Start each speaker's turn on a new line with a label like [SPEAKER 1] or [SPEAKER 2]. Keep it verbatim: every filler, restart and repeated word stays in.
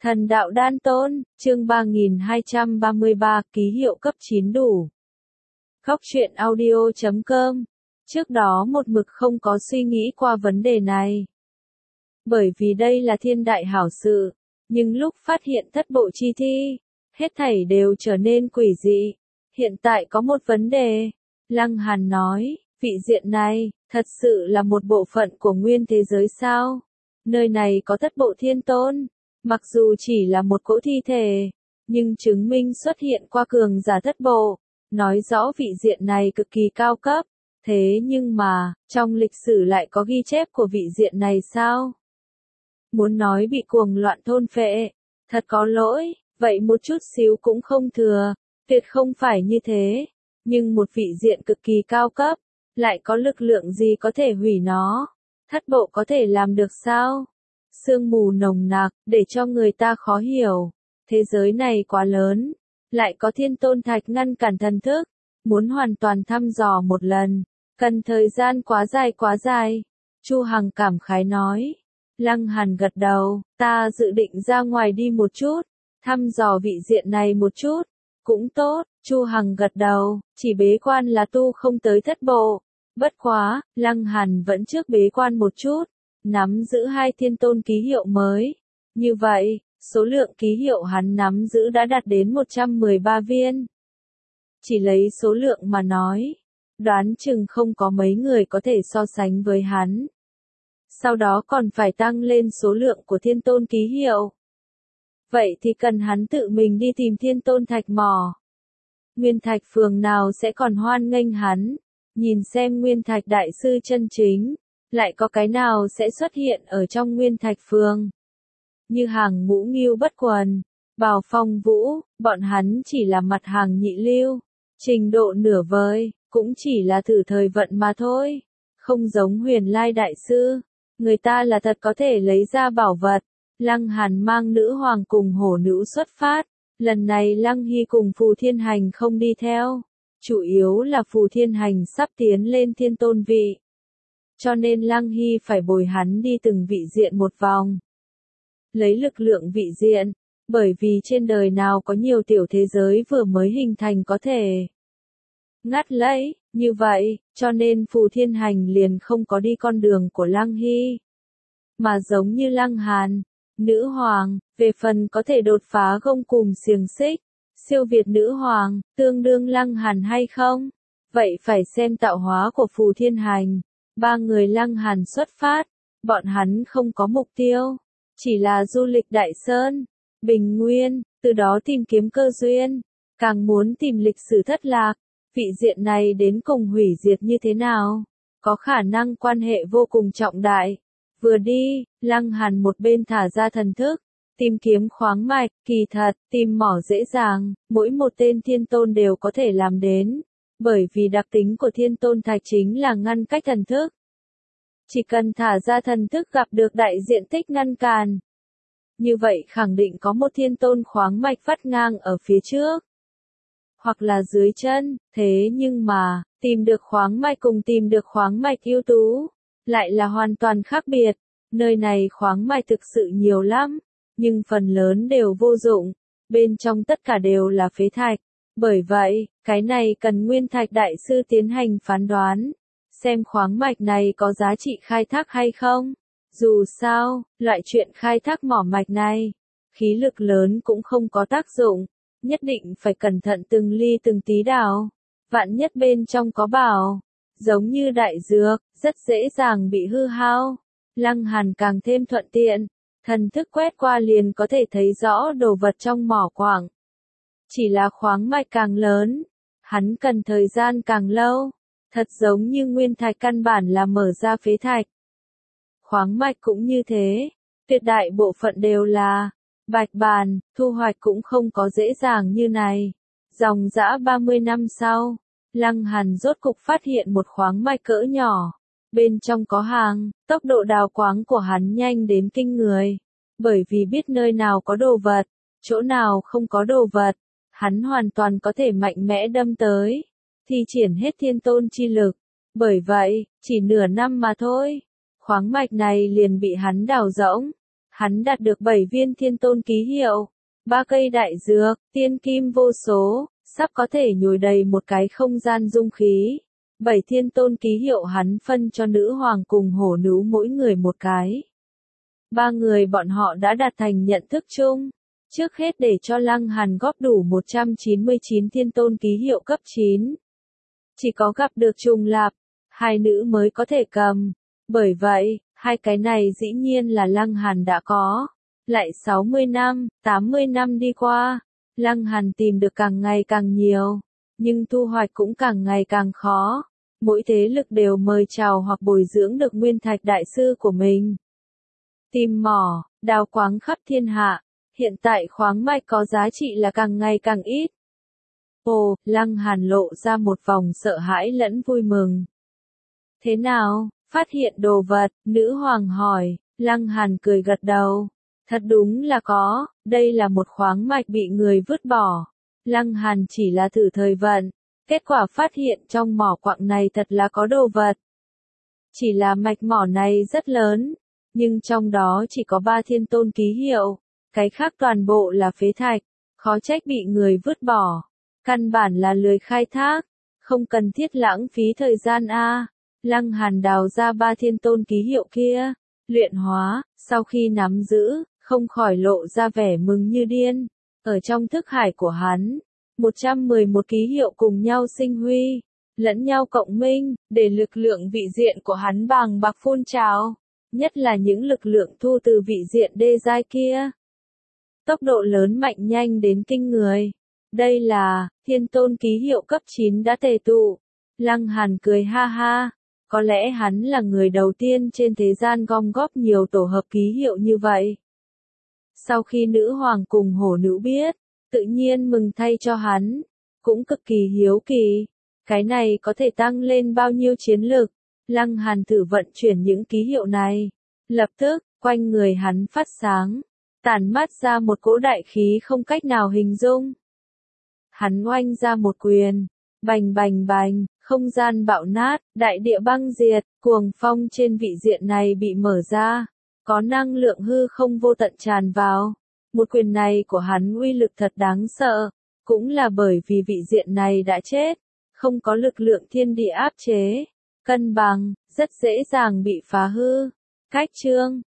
[SPEAKER 1] Thần đạo đan tôn, chương ba nghìn hai trăm ba mươi ba, ký hiệu cấp chín đủ. Góc truyện audio chấm com. Trước đó một mực không có suy nghĩ qua vấn đề này. Bởi vì đây là thiên đại hảo sự, nhưng lúc phát hiện thất bộ chi thi, hết thảy đều trở nên quỷ dị. Hiện tại có một vấn đề. Lăng Hàn nói, vị diện này, thật sự là một bộ phận của nguyên thế giới sao? Nơi này có thất bộ thiên tôn. Mặc dù chỉ là một cỗ thi thể, nhưng chứng minh xuất hiện qua cường giả thất bộ, nói rõ vị diện này cực kỳ cao cấp. Thế nhưng mà, trong lịch sử lại có ghi chép của vị diện này sao? Muốn nói bị cuồng loạn thôn phệ, thật có lỗi, vậy một chút xíu cũng không thừa, tuyệt không phải như thế. Nhưng một vị diện cực kỳ cao cấp, lại có lực lượng gì có thể hủy nó? Thất bộ có thể làm được sao? Sương mù nồng nặc, để cho người ta khó hiểu. Thế giới này quá lớn, lại có thiên tôn thạch ngăn cản thần thức. Muốn hoàn toàn thăm dò một lần, cần thời gian quá dài quá dài. Chu Hằng cảm khái nói. Lăng Hàn gật đầu, ta dự định ra ngoài đi một chút, thăm dò vị diện này một chút. Cũng tốt, Chu Hằng gật đầu, chỉ bế quan là tu không tới thất bộ. Bất quá, Lăng Hàn vẫn trước bế quan một chút. Nắm giữ hai thiên tôn ký hiệu mới. Như vậy, số lượng ký hiệu hắn nắm giữ đã đạt đến một trăm mười ba viên. Chỉ lấy số lượng mà nói, đoán chừng không có mấy người có thể so sánh với hắn. Sau đó còn phải tăng lên số lượng của thiên tôn ký hiệu. Vậy thì cần hắn tự mình đi tìm thiên tôn thạch mỏ. Nguyên thạch phường nào sẽ còn hoan nghênh hắn, nhìn xem nguyên thạch đại sư chân chính. Lại có cái nào sẽ xuất hiện ở trong nguyên thạch phường? Như hàng ngũ nghiêu bất quần, Bào Phong Vũ, bọn hắn chỉ là mặt hàng nhị lưu, trình độ nửa vời, cũng chỉ là thử thời vận mà thôi. Không giống Huyền Lai đại sư, người ta là thật có thể lấy ra bảo vật. Lăng Hàn mang nữ hoàng cùng hổ nữ xuất phát, lần này Lăng Hy cùng Phù Thiên Hành không đi theo, chủ yếu là Phù Thiên Hành sắp tiến lên thiên tôn vị. Cho nên Lăng Hy phải bồi hắn đi từng vị diện một vòng. Lấy lực lượng vị diện, bởi vì trên đời nào có nhiều tiểu thế giới vừa mới hình thành có thể ngắt lấy, như vậy, cho nên Phù Thiên Hành liền không có đi con đường của Lăng Hy. Mà giống như Lăng Hàn, nữ hoàng, về phần có thể đột phá gông cùm xiềng xích, siêu việt nữ hoàng, tương đương Lăng Hàn hay không? Vậy phải xem tạo hóa của Phù Thiên Hành. Ba người Lăng Hàn xuất phát, bọn hắn không có mục tiêu, chỉ là du lịch Đại Sơn, Bình Nguyên, từ đó tìm kiếm cơ duyên, càng muốn tìm lịch sử thất lạc, vị diện này đến cùng hủy diệt như thế nào, có khả năng quan hệ vô cùng trọng đại. Vừa đi, Lăng Hàn một bên thả ra thần thức, tìm kiếm khoáng mạch, kỳ thật, tìm mỏ dễ dàng, mỗi một tên thiên tôn đều có thể làm đến. Bởi vì đặc tính của thiên tôn thạch chính là ngăn cách thần thức. Chỉ cần thả ra thần thức gặp được đại diện tích ngăn cản. Như vậy khẳng định có một thiên tôn khoáng mạch vắt ngang ở phía trước. Hoặc là dưới chân, thế nhưng mà, tìm được khoáng mạch cùng tìm được khoáng mạch ưu tú, lại là hoàn toàn khác biệt. Nơi này khoáng mạch thực sự nhiều lắm, nhưng phần lớn đều vô dụng, bên trong tất cả đều là phế thạch. Bởi vậy, cái này cần nguyên thạch đại sư tiến hành phán đoán, xem khoáng mạch này có giá trị khai thác hay không. Dù sao, loại chuyện khai thác mỏ mạch này, khí lực lớn cũng không có tác dụng, nhất định phải cẩn thận từng ly từng tí đào. Vạn nhất bên trong có bảo, giống như đại dược, rất dễ dàng bị hư hao. Lăng Hàn càng thêm thuận tiện, thần thức quét qua liền có thể thấy rõ đồ vật trong mỏ quặng. Chỉ là khoáng mạch càng lớn, hắn cần thời gian càng lâu, thật giống như nguyên thạch căn bản là mở ra phế thạch. Khoáng mạch cũng như thế, tuyệt đại bộ phận đều là bạch bàn, thu hoạch cũng không có dễ dàng như này. Dòng dã ba mươi năm sau, Lăng Hàn rốt cục phát hiện một khoáng mạch cỡ nhỏ, bên trong có hàng, tốc độ đào quáng của hắn nhanh đến kinh người, bởi vì biết nơi nào có đồ vật, chỗ nào không có đồ vật. Hắn hoàn toàn có thể mạnh mẽ đâm tới, thi triển hết thiên tôn chi lực. Bởi vậy, chỉ nửa năm mà thôi, khoáng mạch này liền bị hắn đào rỗng. hắn đạt được bảy viên thiên tôn ký hiệu, ba cây đại dược, tiên kim vô số, sắp có thể nhồi đầy một cái không gian dung khí. Bảy thiên tôn ký hiệu hắn phân cho nữ hoàng cùng hổ nữ mỗi người một cái. Ba người bọn họ đã đạt thành nhận thức chung. Trước hết để cho Lăng Hàn góp đủ một trăm chín mươi chín thiên tôn ký hiệu cấp chín. Chỉ có gặp được trùng lạp, hai nữ mới có thể cầm. Bởi vậy, hai cái này dĩ nhiên là Lăng Hàn đã có. Lại sáu mươi năm, tám mươi năm đi qua, Lăng Hàn tìm được càng ngày càng nhiều, nhưng thu hoạch cũng càng ngày càng khó. Mỗi thế lực đều mời chào hoặc bồi dưỡng được nguyên thạch đại sư của mình. Tìm mỏ, đào khoáng khắp thiên hạ, hiện tại khoáng mạch có giá trị là càng ngày càng ít. Ồ, Lăng Hàn lộ ra một vòng sợ hãi lẫn vui mừng. Thế nào, phát hiện đồ vật, nữ hoàng hỏi, Lăng Hàn cười gật đầu. Thật đúng là có, đây là một khoáng mạch bị người vứt bỏ. Lăng Hàn chỉ là thử thời vận, kết quả phát hiện trong mỏ quặng này thật là có đồ vật. Chỉ là mạch mỏ này rất lớn, nhưng trong đó chỉ có ba thiên tôn ký hiệu, cái khác toàn bộ là phế thạch, khó trách bị người vứt bỏ. Căn bản là lười khai thác, không cần thiết lãng phí thời gian a. Lăng Hàn đào ra ba thiên tôn ký hiệu kia, luyện hóa, sau khi nắm giữ, không khỏi lộ ra vẻ mừng như điên. Ở trong thức hải của hắn, một trăm mười một ký hiệu cùng nhau sinh huy, lẫn nhau cộng minh, để lực lượng vị diện của hắn bàng bạc phun trào, nhất là những lực lượng thu từ vị diện đê giai kia. Tốc độ lớn mạnh nhanh đến kinh người. Đây là, thiên tôn ký hiệu cấp chín đã tề tụ. Lăng Hàn cười ha ha, có lẽ hắn là người đầu tiên trên thế gian gom góp nhiều tổ hợp ký hiệu như vậy. Sau khi nữ hoàng cùng hổ nữ biết, tự nhiên mừng thay cho hắn, cũng cực kỳ hiếu kỳ. Cái này có thể tăng lên bao nhiêu chiến lực? Lăng Hàn thử vận chuyển những ký hiệu này. Lập tức, quanh người hắn phát sáng, tản mát ra một cỗ đại khí không cách nào hình dung. Hắn oanh ra một quyền, bành bành bành, không gian bạo nát, đại địa băng diệt, cuồng phong trên vị diện này bị mở ra, có năng lượng hư không vô tận tràn vào. Một quyền này của hắn uy lực thật đáng sợ, cũng là bởi vì vị diện này đã chết, không có lực lượng thiên địa áp chế, cân bằng, rất dễ dàng bị phá hư. Cách chương